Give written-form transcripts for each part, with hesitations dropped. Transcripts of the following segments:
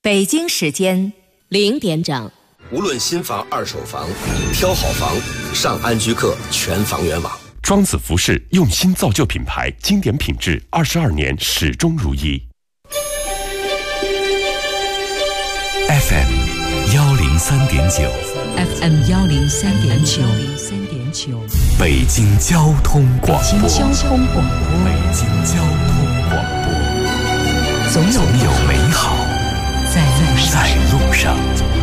北京时间 0点整。 无论新房二手房，挑好房上安居客全房源网。 庄子服饰用心造就品牌，经典品质22年始终如一。 FM 103.9 FM 103.9 北京交通广播。 北京交通广播。 北京交通广播。总有美好在路上。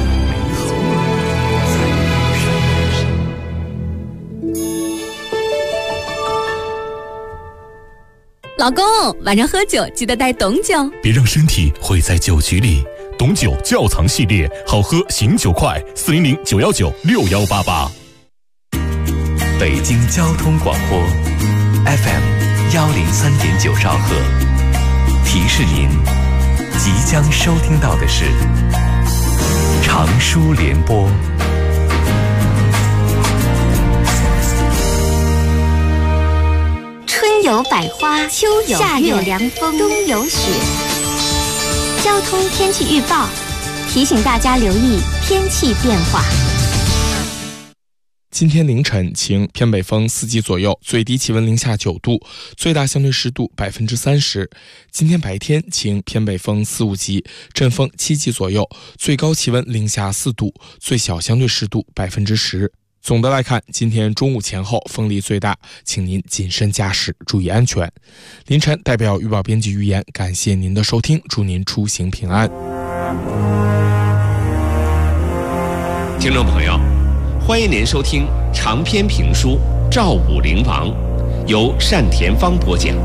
老公，晚上喝酒记得带董酒， 别让身体毁在酒局里。董酒窖藏系列，好喝醒酒快，400-919-6188。北京交通广播 FM 103.9兆赫，提示您即将收听到的是长舒联播。 春有百花，秋有夏有凉风，冬有雪。交通天气预报提醒大家留意天气变化。 今天凌晨晴，偏北风4级左右，最低气温零下9度，最大相对湿度30%。今天白天晴，偏北风4、5级，阵风7级左右，最高气温零下4度，最小相对湿度10%。总的来看，今天中午前后风力最大，请您谨慎驾驶，注意安全。凌晨代表预报编辑预言，感谢您的收听，祝您出行平安。 听众朋友，欢迎您收听长篇评书《赵武灵王》，由单田芳播讲。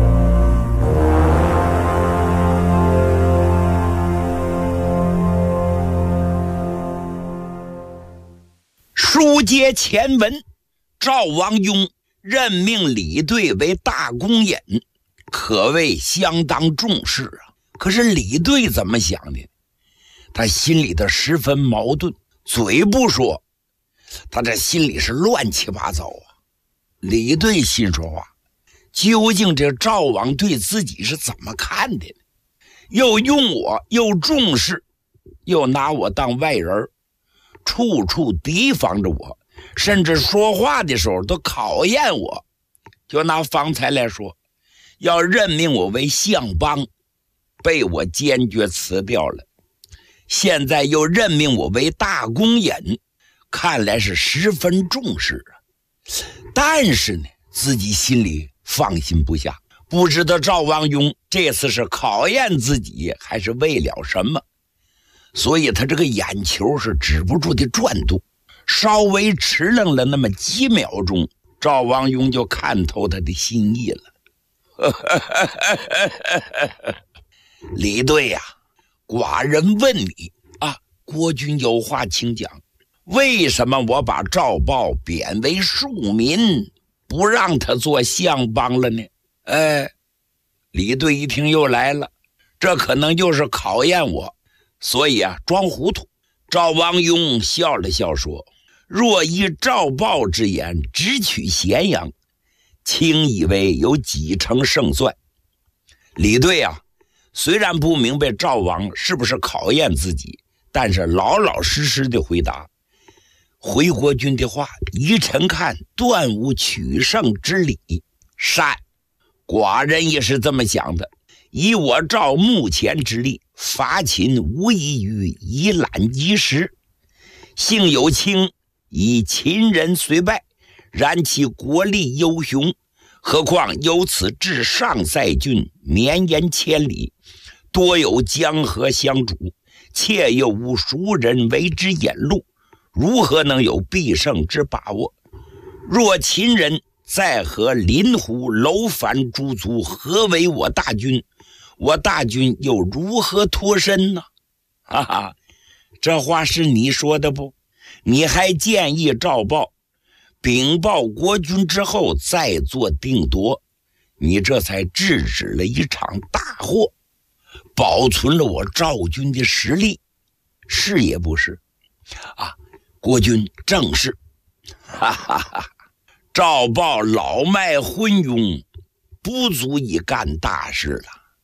书接前文，赵王雍任命李队为大公尹，可谓相当重视啊。可是李队怎么想的？他心里头十分矛盾，嘴不说，他这心里是乱七八糟啊。李队心说话，究竟这赵王对自己是怎么看的呢？又用我，又重视，又拿我当外人，处处提防着我，甚至说话的时候都考验我。就拿方才来说，要任命我为相邦，被我坚决辞掉了。现在又任命我为大公尹，看来是十分重视啊。但是呢，自己心里放心不下，不知道赵王雍这次是考验自己，还是为了什么。所以他这个眼球是止不住的转动，稍微迟愣了那么几秒钟，赵王雍就看透他的心意了。李队呀，寡人问你啊，国君有话请讲，为什么我把赵豹贬为庶民，不让他做相邦了呢？李队一听又来了，这可能又是考验我，所以啊，装糊涂。赵王雍笑了笑说，若依赵豹之言，只取咸阳，卿以为有几成胜算？李队啊，虽然不明白赵王是不是考验自己，但是老老实实的回答，回国君的话，依臣看断无取胜之理。善，寡人也是这么想的。以我赵目前之力，伐秦无异于以览击石。幸有卿以秦人虽败，然其国力优雄，何况由此至上塞郡，绵延千里，多有江河相阻，且又无熟人为之引路，如何能有必胜之把握？若秦人再和林胡、楼烦诸族合围我大军，我大军又如何脱身呢？哈哈，这话是你说的不？你还建议赵豹禀报国君之后再做定夺，你这才制止了一场大祸，保存了我赵军的实力，是也不是？啊，国君正是。哈哈哈，赵豹老迈昏庸，不足以干大事了。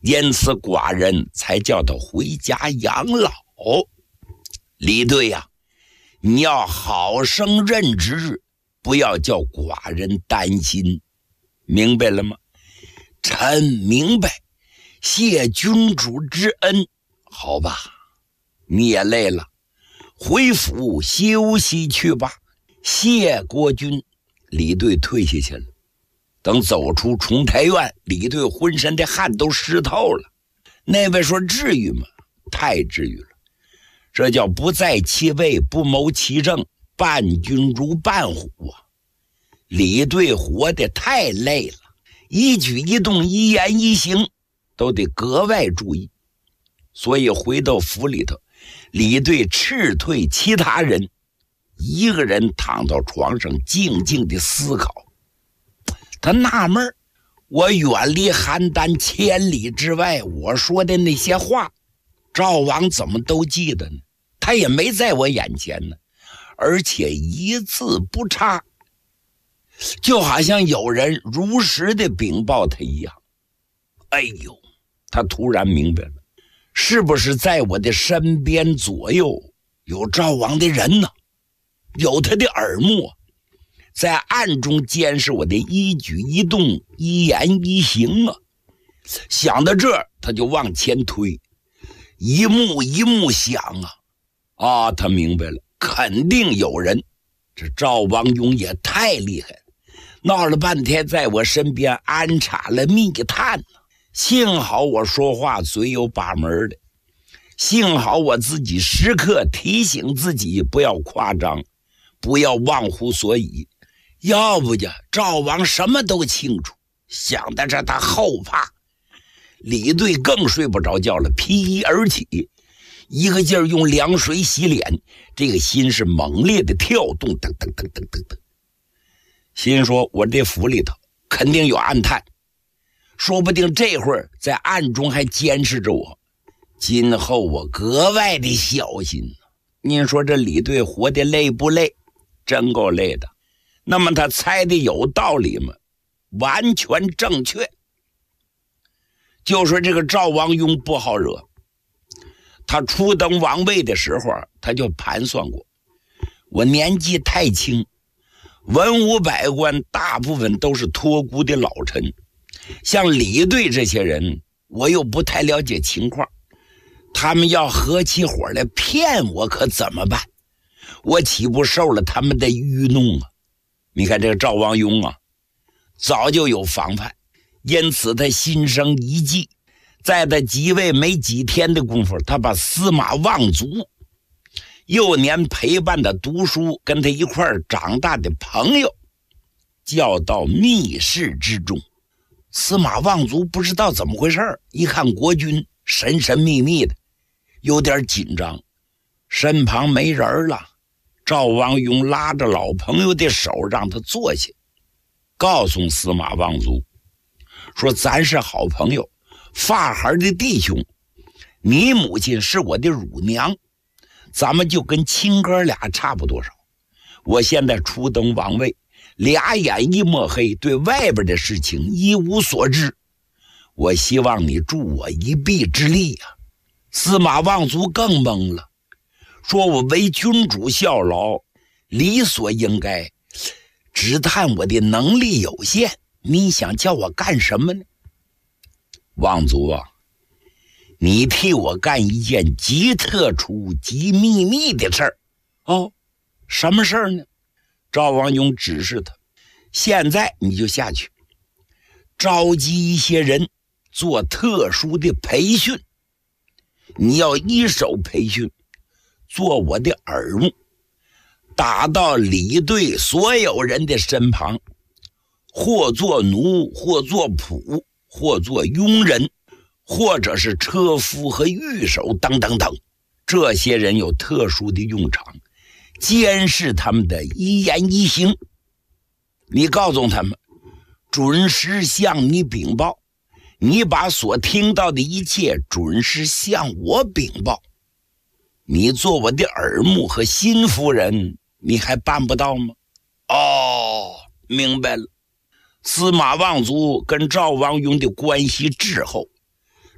因此寡人才叫他回家养老。李队呀，你要好生任职，不要叫寡人担心，明白了吗？臣明白，谢君主之恩。好吧，你也累了，回府休息去吧。谢国君。李队退下去了。等走出重台院，李队浑身的汗都湿透了。那位说至于吗？太至于了。这叫不在其位，不谋其政，伴君如伴虎啊！李队活得太累了，一举一动一言一行都得格外注意。所以回到府里头，李队斥退其他人，一个人躺到床上静静地思考。他纳闷，我远离邯郸千里之外，我说的那些话，赵王怎么都记得呢？他也没在我眼前呢，而且一字不差，就好像有人如实的禀报他一样。哎呦，他突然明白了，是不是在我的身边左右有赵王的人呢？有他的耳目，在暗中监视我的一举一动一言一行啊！想到这儿，他就往前推，一幕一幕想啊，他明白了，肯定有人。这赵王雍也太厉害了，闹了半天在我身边安插了密探呢。幸好我说话嘴有把门的，幸好我自己时刻提醒自己不要夸张，不要忘乎所以，要不呀，赵王什么都清楚。想到这，他后怕，李队更睡不着觉了，披衣而起，一个劲儿用凉水洗脸，这个心是猛烈的跳动，噔噔噔噔噔噔。心说，我这府里头肯定有暗探，说不定这会儿在暗中还监视着我，今后我格外的小心。您说这李队活得累不累？真够累的。那么他猜的有道理吗？完全正确。就说这个赵王雍不好惹，他初登王位的时候，他就盘算过，我年纪太轻，文武百官大部分都是托孤的老臣，像李队这些人，我又不太了解情况，他们要合起伙来骗我，可怎么办？我岂不受了他们的愚弄啊？你看这个赵王雍啊，早就有防范，因此他心生一计，在他即位没几天的功夫，他把司马望族幼年陪伴他读书跟他一块儿长大的朋友叫到密室之中。司马望族不知道怎么回事，一看国君神神秘秘的，有点紧张，身旁没人了。赵王雍拉着老朋友的手让他坐下，告诉司马望族说，咱是好朋友，发孩的弟兄，你母亲是我的乳娘，咱们就跟亲哥俩差不多少。我现在初登王位，俩眼一抹黑，对外边的事情一无所知，我希望你助我一臂之力啊。司马望族更懵了，说我为君主效劳，理所应该，只叹我的能力有限，你想叫我干什么呢？望族啊，你替我干一件极特殊极秘密的事儿。哦，什么事儿呢？赵王雍指示他，现在你就下去召集一些人做特殊的培训，你要一手培训，做我的耳目，打到李队所有人的身旁，或做奴，或做仆，或做佣人，或者是车夫和御手等等等。这些人有特殊的用场，监视他们的一言一行。你告诉他们，准时向你禀报，你把所听到的一切准时向我禀报。你做我的耳目和心腹人，你还办不到吗？哦，明白了。司马望族跟赵王雍的关系滞后，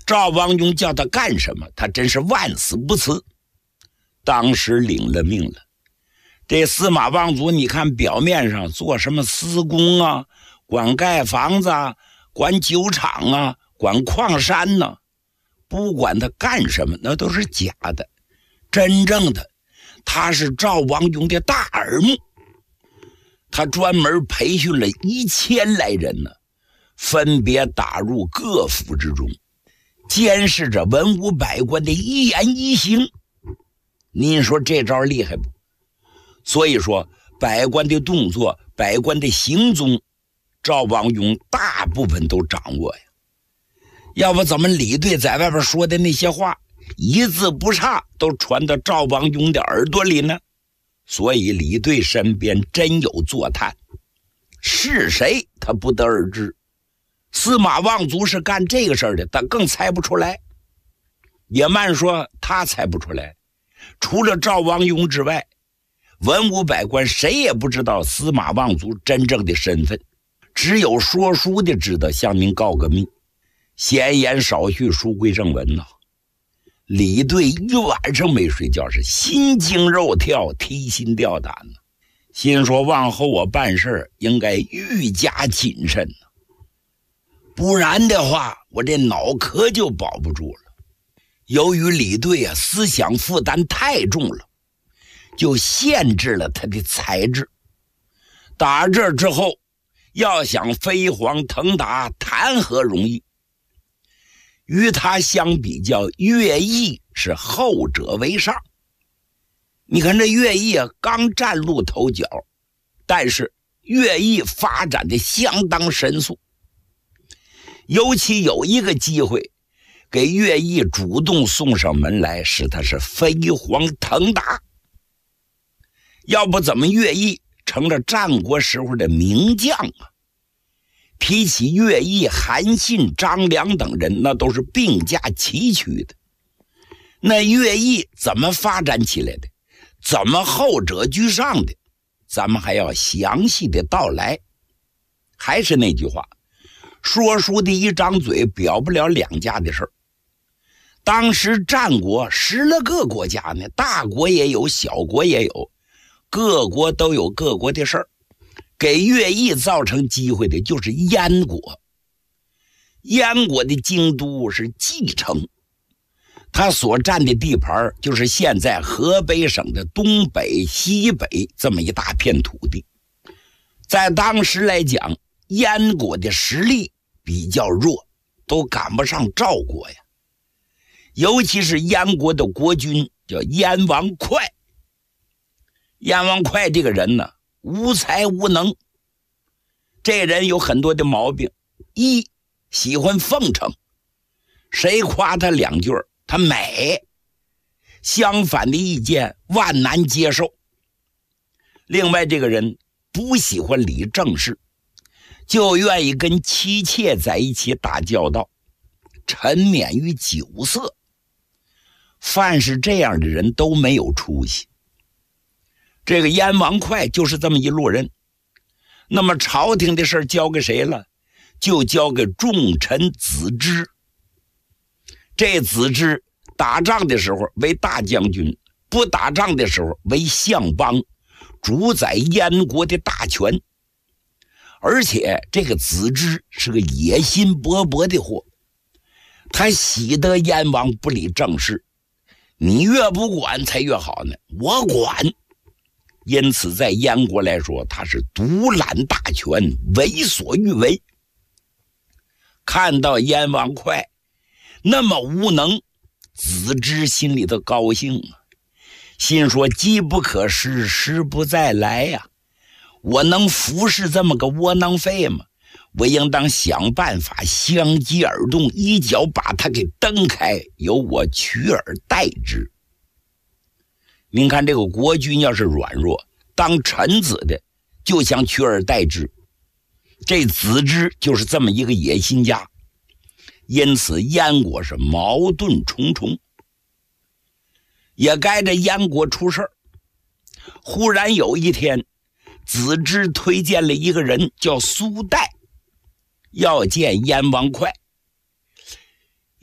赵王雍叫他干什么，他真是万死不辞。当时领了命了。这司马望族，你看表面上做什么司工啊，管盖房子啊，管酒厂啊，管矿山呢，不管他干什么，那都是假的。真正的他是赵王雍的大耳目，他专门培训了1000来人呢，分别打入各府之中，监视着文武百官的一言一行。您说这招厉害不？所以说百官的动作，百官的行踪，赵王雍大部分都掌握呀。要不怎么李队在外边说的那些话一字不差都传到赵王雍的耳朵里呢？所以李队身边真有坐探，是谁他不得而知。司马望族是干这个事儿的，他更猜不出来。也慢说他猜不出来，除了赵王雍之外，文武百官谁也不知道司马望族真正的身份，只有说书的知道向您告个密。闲言少叙，书归正文呐。李队一晚上没睡觉，是心惊肉跳，提心吊胆呢。心说往后我办事应该愈加谨慎呢，不然的话我这脑壳就保不住了。由于李队思想负担太重了，就限制了他的才智。打这之后要想飞黄腾达，谈何容易。与他相比较，乐毅是后者为上。你看这乐毅刚崭露头角，但是乐毅发展的相当神速。尤其有一个机会给乐毅主动送上门来，使他是飞黄腾达。要不怎么乐毅成了战国时候的名将啊？比起乐毅、韩信、张良等人，那都是并驾齐驱的。那乐毅怎么发展起来的，怎么后者居上的，咱们还要详细的道来。还是那句话，说书的一张嘴表不了两家的事儿。当时战国10来个国家呢，大国也有，小国也有，各国都有各国的事儿。给乐毅造成机会的就是燕国。燕国的京都是蓟城，他所占的地盘就是现在河北省的东北、西北这么一大片土地。在当时来讲，燕国的实力比较弱，都赶不上赵国呀。尤其是燕国的国君叫燕王哙。燕王哙这个人呢，无才无能。这人有很多的毛病：一，喜欢奉承，谁夸他2句他美，相反的意见万难接受。另外这个人不喜欢理政事，就愿意跟妻妾在一起打交道，沉湎于酒色。凡是这样的人都没有出息。这个燕王哙就是这么一路人。那么朝廷的事交给谁了？就交给重臣子之。这子之打仗的时候为大将军，不打仗的时候为相邦，主宰燕国的大权。而且这个子之是个野心勃勃的货，他喜得燕王不理政事，你越不管才越好呢，我管。因此在燕国来说，他是独揽大权，为所欲为。看到燕王哙那么无能，子之心里头高兴啊，心说机不可失，时不再来呀。我能服侍这么个窝囊废吗？我应当想办法相机而动，一脚把他给蹬开，由我取而代之。您看这个国君要是软弱，当臣子的就想取而代之，这子之就是这么一个野心家。因此燕国是矛盾重重。也该着燕国出事儿。忽然有一天，子之推荐了一个人叫苏代，要见燕王哙。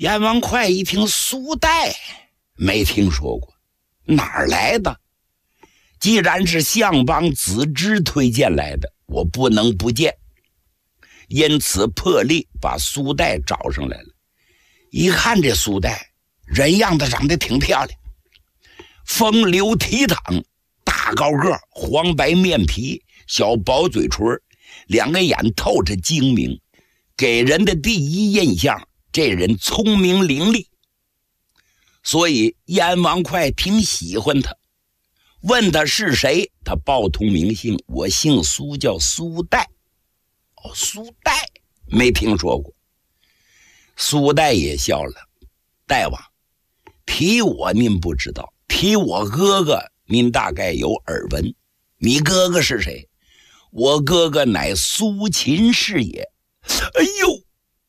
阎王快一听苏代，没听说过，哪儿来的？既然是相邦子之推荐来的，我不能不见，因此破例把苏代找上来了。一看这苏代人样子长得挺漂亮，风流倜傥，大高个，黄白面皮，小薄嘴唇，两个眼透着精明，给人的第一印象，这人聪明伶俐，所以燕王哙挺喜欢他。问他是谁，他报通名姓，我姓苏，叫苏代。哦，苏代没听说过。苏代也笑了，大王，提我您不知道，提我哥哥您大概有耳闻。你哥哥是谁？我哥哥乃苏秦是也。哎呦，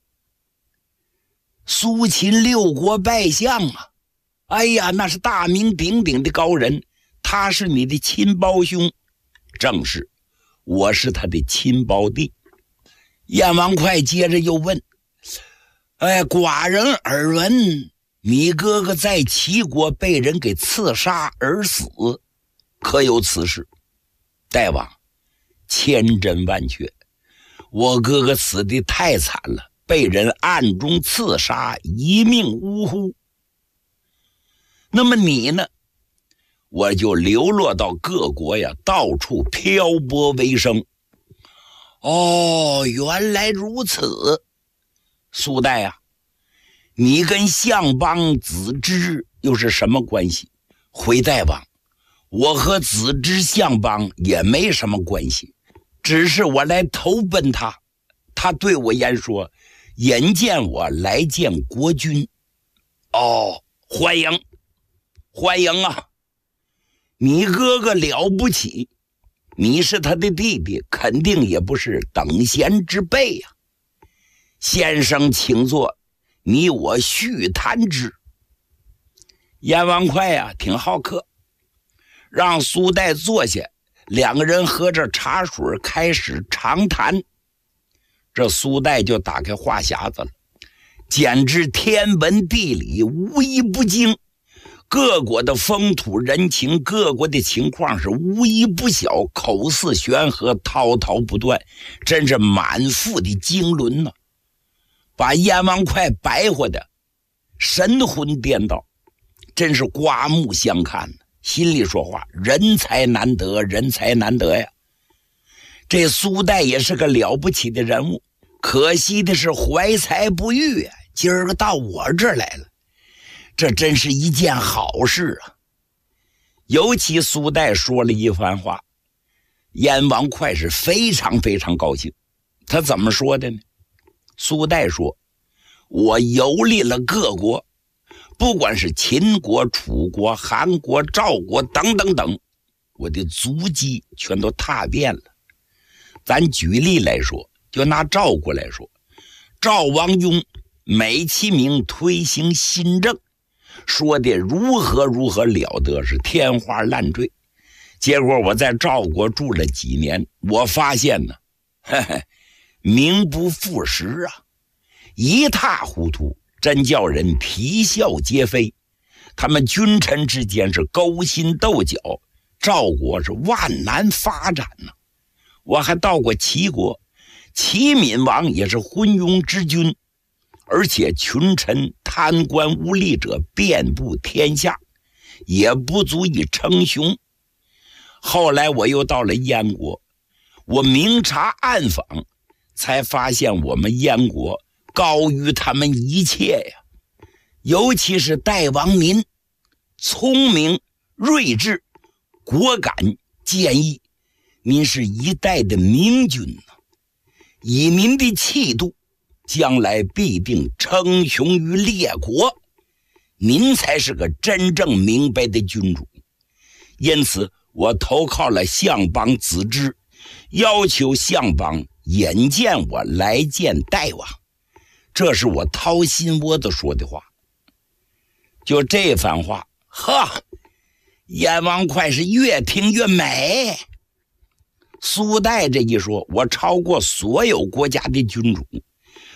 苏秦六国拜相啊！哎呀，那是大名鼎鼎的高人，他是你的亲胞兄。正是，我是他的亲胞弟。燕王哙接着又问，寡人耳闻你哥哥在齐国被人给刺杀而死，可有此事？大王，千真万确，我哥哥死得太惨了，被人暗中刺杀，一命呜呼。那么你呢？我就流落到各国呀，到处漂泊为生。哦，原来如此。苏代啊，你跟相邦子之又是什么关系？回大王，我和子之相邦也没什么关系，只是我来投奔他，他对我言说，引荐我来见国君。哦，欢迎欢迎啊！你哥哥了不起，你是他的弟弟，肯定也不是等闲之辈呀。先生请坐，你我叙谈之。燕王哙啊，挺好客，让苏代坐下，两个人喝着茶水开始长谈。这苏代就打开话匣子了，简直天文地理无一不精，各国的风土人情，各国的情况是无一不晓，口似悬河，滔滔不断，真是满腹的经纶呢，把燕王哙白活的神魂颠倒，真是刮目相看，心里说话，人才难得，人才难得呀。这苏代也是个了不起的人物，可惜的是怀才不遇啊，今儿个到我这儿来了，这真是一件好事啊。尤其苏代说了一番话，燕王哙是非常非常高兴。他怎么说的呢？苏代说，我游历了各国，不管是秦国、楚国、韩国、赵国等等等，我的足迹全都踏遍了。咱举例来说，就拿赵国来说，赵王雍美其名推行新政，说的如何如何了得，是天花乱坠。结果我在赵国住了几年，我发现呢，名不副实啊，一塌糊涂，真叫人啼笑皆非。他们君臣之间是勾心斗角，赵国是万难发展呢。我还到过齐国，齐闵王也是昏庸之君，而且群臣贪官污吏者遍布天下，也不足以称雄。后来我又到了燕国，我明察暗访，才发现我们燕国高于他们一切呀。尤其是代王您，聪明睿智，果敢坚毅，您是一代的明君呐。以您的气度，将来必定称雄于列国，您才是个真正明白的君主。因此我投靠了相邦子之，要求相邦引荐我来见代王，这是我掏心窝子说的话。就这番话，燕王哙是越听越美。苏代这一说，我超过所有国家的君主，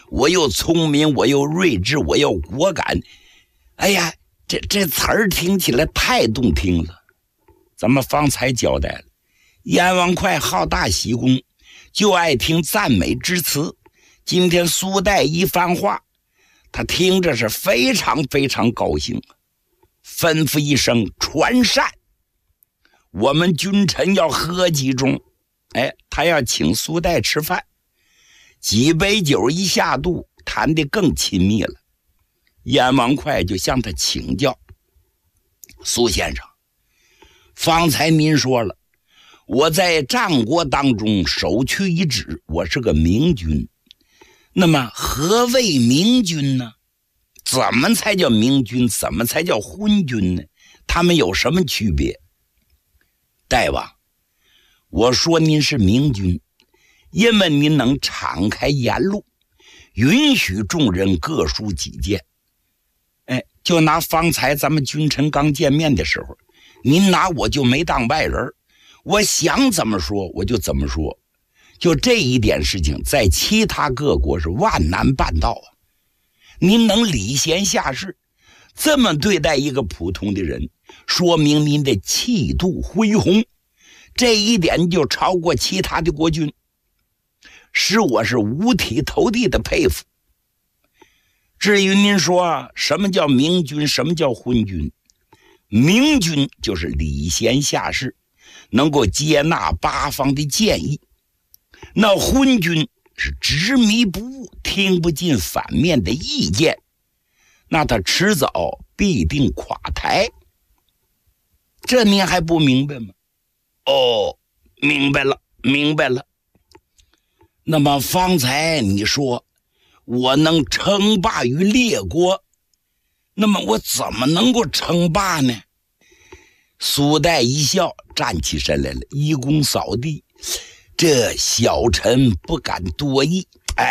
我又聪明，我又睿智，我又果敢。哎呀，这词儿听起来太动听了。咱们方才交代了，阎王哙好大喜功，就爱听赞美之词。今天苏代一番话，他听着是非常非常高兴，吩咐一声传膳，我们君臣要喝几盅。他要请苏代吃饭，几杯酒一下肚，谈得更亲密了。阎王哙就向他请教，苏先生，方才您说了，我在战国当中首屈一指，我是个明君。那么何谓明君呢？怎么才叫明君？怎么才叫昏君呢？他们有什么区别？大王，我说您是明君，因为您能敞开言路，允许众人各抒己见。就拿方才咱们君臣刚见面的时候，您拿我就没当外人，我想怎么说我就怎么说。就这一点事情，在其他各国是万难办到啊！您能礼贤下士，这么对待一个普通的人，说明您的气度恢宏，这一点就超过其他的国君，使我是五体投地的佩服。至于您说什么叫明君，什么叫昏君，明君就是礼贤下士，能够接纳八方的建议。那昏君是执迷不悟，听不进反面的意见，那他迟早必定垮台。这您还不明白吗？明白了，明白了。那么方才你说我能称霸于列国，那么我怎么能够称霸呢？苏代一笑，站起身来了，一躬扫地，这小臣不敢多议。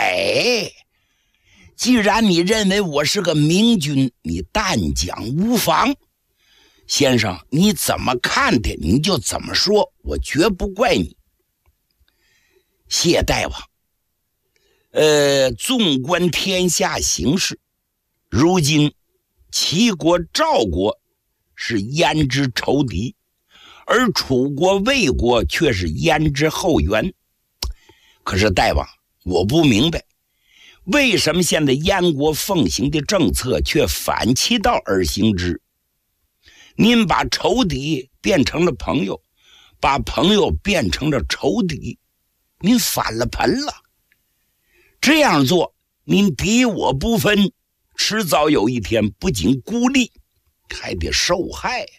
既然你认为我是个明君，你但讲无妨。先生，你怎么看的你就怎么说，我绝不怪你。谢大王。纵观天下形势，如今齐国赵国是燕之仇敌，而楚国魏国却是燕之后援。可是大王，我不明白，为什么现在燕国奉行的政策却反其道而行之？您把仇敌变成了朋友，把朋友变成了仇敌，您反了盆了。这样做，您敌我不分，迟早有一天不仅孤立，还得受害呀。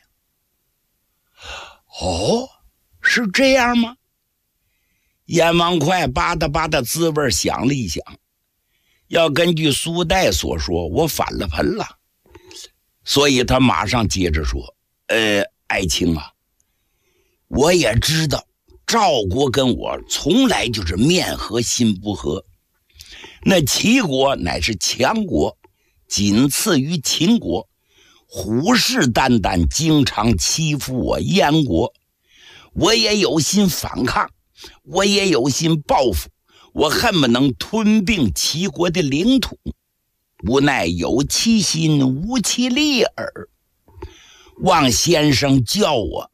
是这样吗？阎王哙吧嗒吧嗒滋味想了一想，要根据苏代所说，我反了盆了，所以他马上接着说，爱卿啊，我也知道赵国跟我从来就是面和心不和，那齐国乃是强国，仅次于秦国，虎视眈眈，经常欺负我燕国。我也有心反抗，我也有心报复，我恨不能吞并齐国的领土，无奈有其心无其力耳。望先生教我。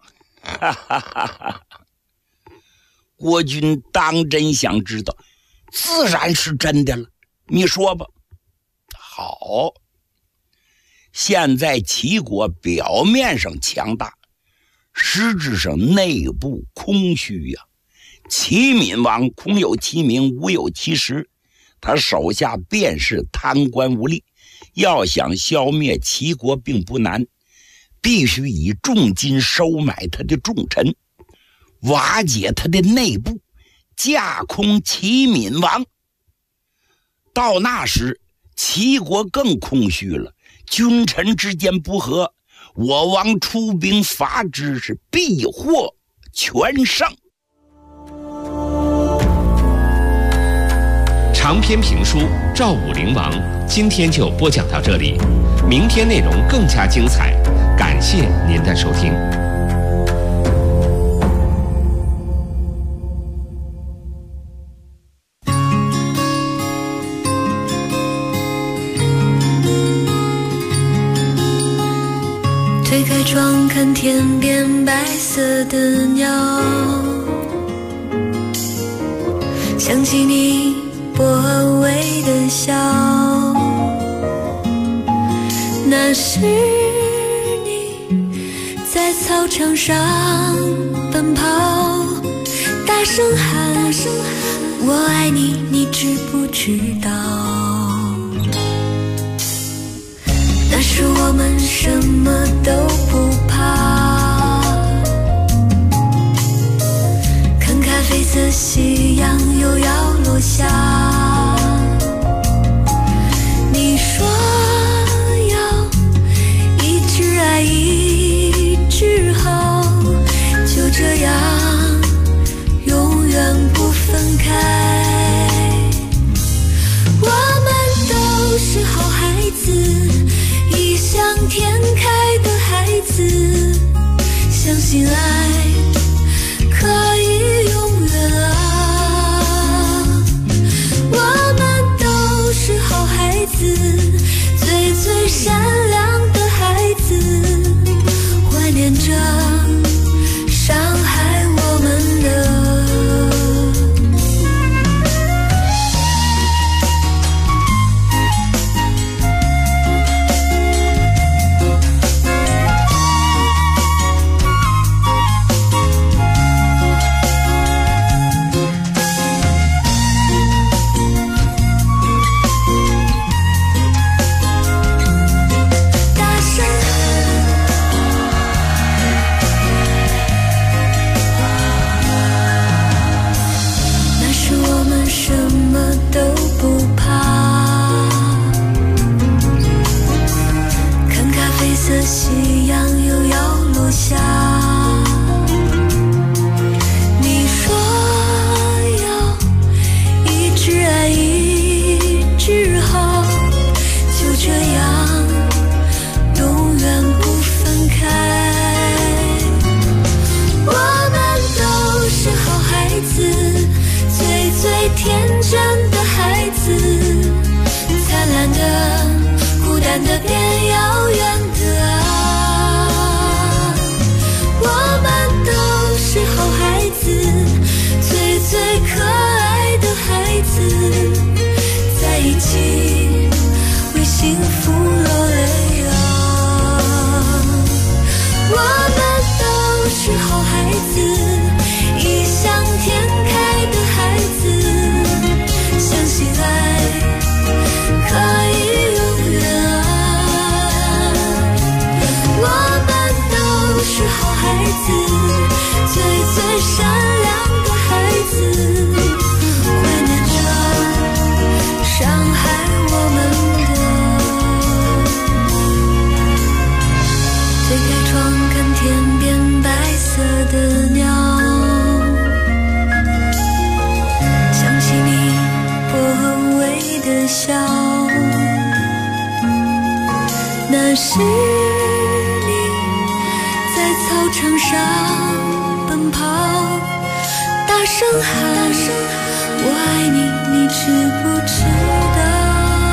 国君当真想知道？自然是真的了，你说吧。好，现在齐国表面上强大，实质上内部空虚呀。齐闵王空有其名，无有其实，他手下便是贪官污吏，要想消灭齐国并不难，必须以重金收买他的重臣，瓦解他的内部，架空齐闵王。到那时，齐国更空虚了，君臣之间不和，我王出兵伐之，是必获全胜。 长篇评书《赵武灵王》今天就播讲到这里，明天内容更加精彩，感谢您的收听。 窗看天边白色的鸟，想起你薄微的笑，那是你在操场上奔跑，大声喊我爱你，你知不知道？那时我们什么都不怕，看咖啡色夕阳又要落下，你说要一直爱一直好，就这样永远不分开。我们都是好孩子，异想天开的孩子，相信爱可以永远啊。我们都是好孩子，最最善良的孩子，怀念着伤害我们的。夕阳又要落下，你说要一直爱一直好，就这样永远不分开。我们都是好孩子，最最天真的孩子，灿烂的孤单的变遥远的啊。我们都是好孩子，最最可爱的孩子，在一起为幸福落泪啊。我们都是好孩子，异想天开的孩子，相信爱可以永远啊。我们都是好孩子，最最善良的孩子，怀念着伤害我们的。推开窗看天边白色的鸟，想起你薄微的笑，那是你在操场上奔跑，大声喊我爱你，你知不知道？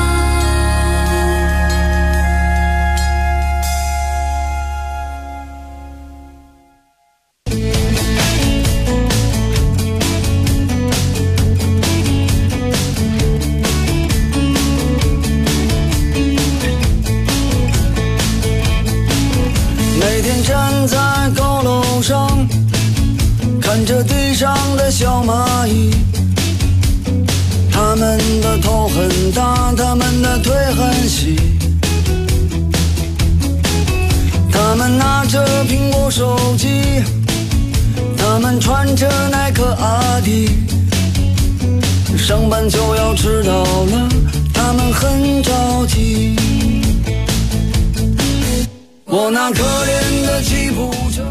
每天站在高楼上，看着地上的小蚂蚁，它们的头很大，它们的腿很细，它们拿着苹果手机，它们穿着耐克阿迪，上班就要迟到了，它们很着急。我那可怜的吉普车。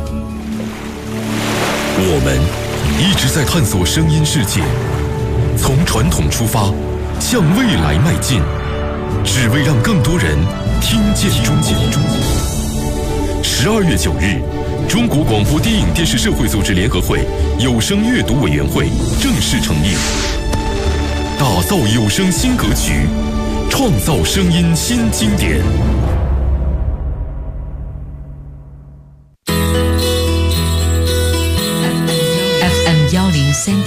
我们一直在探索声音世界，从传统出发，向未来迈进，只为让更多人听见中国。12月9日，中国广播电影电视社会组织联合会有声阅读委员会正式成立，打造有声新格局，创造声音新经典。 3点。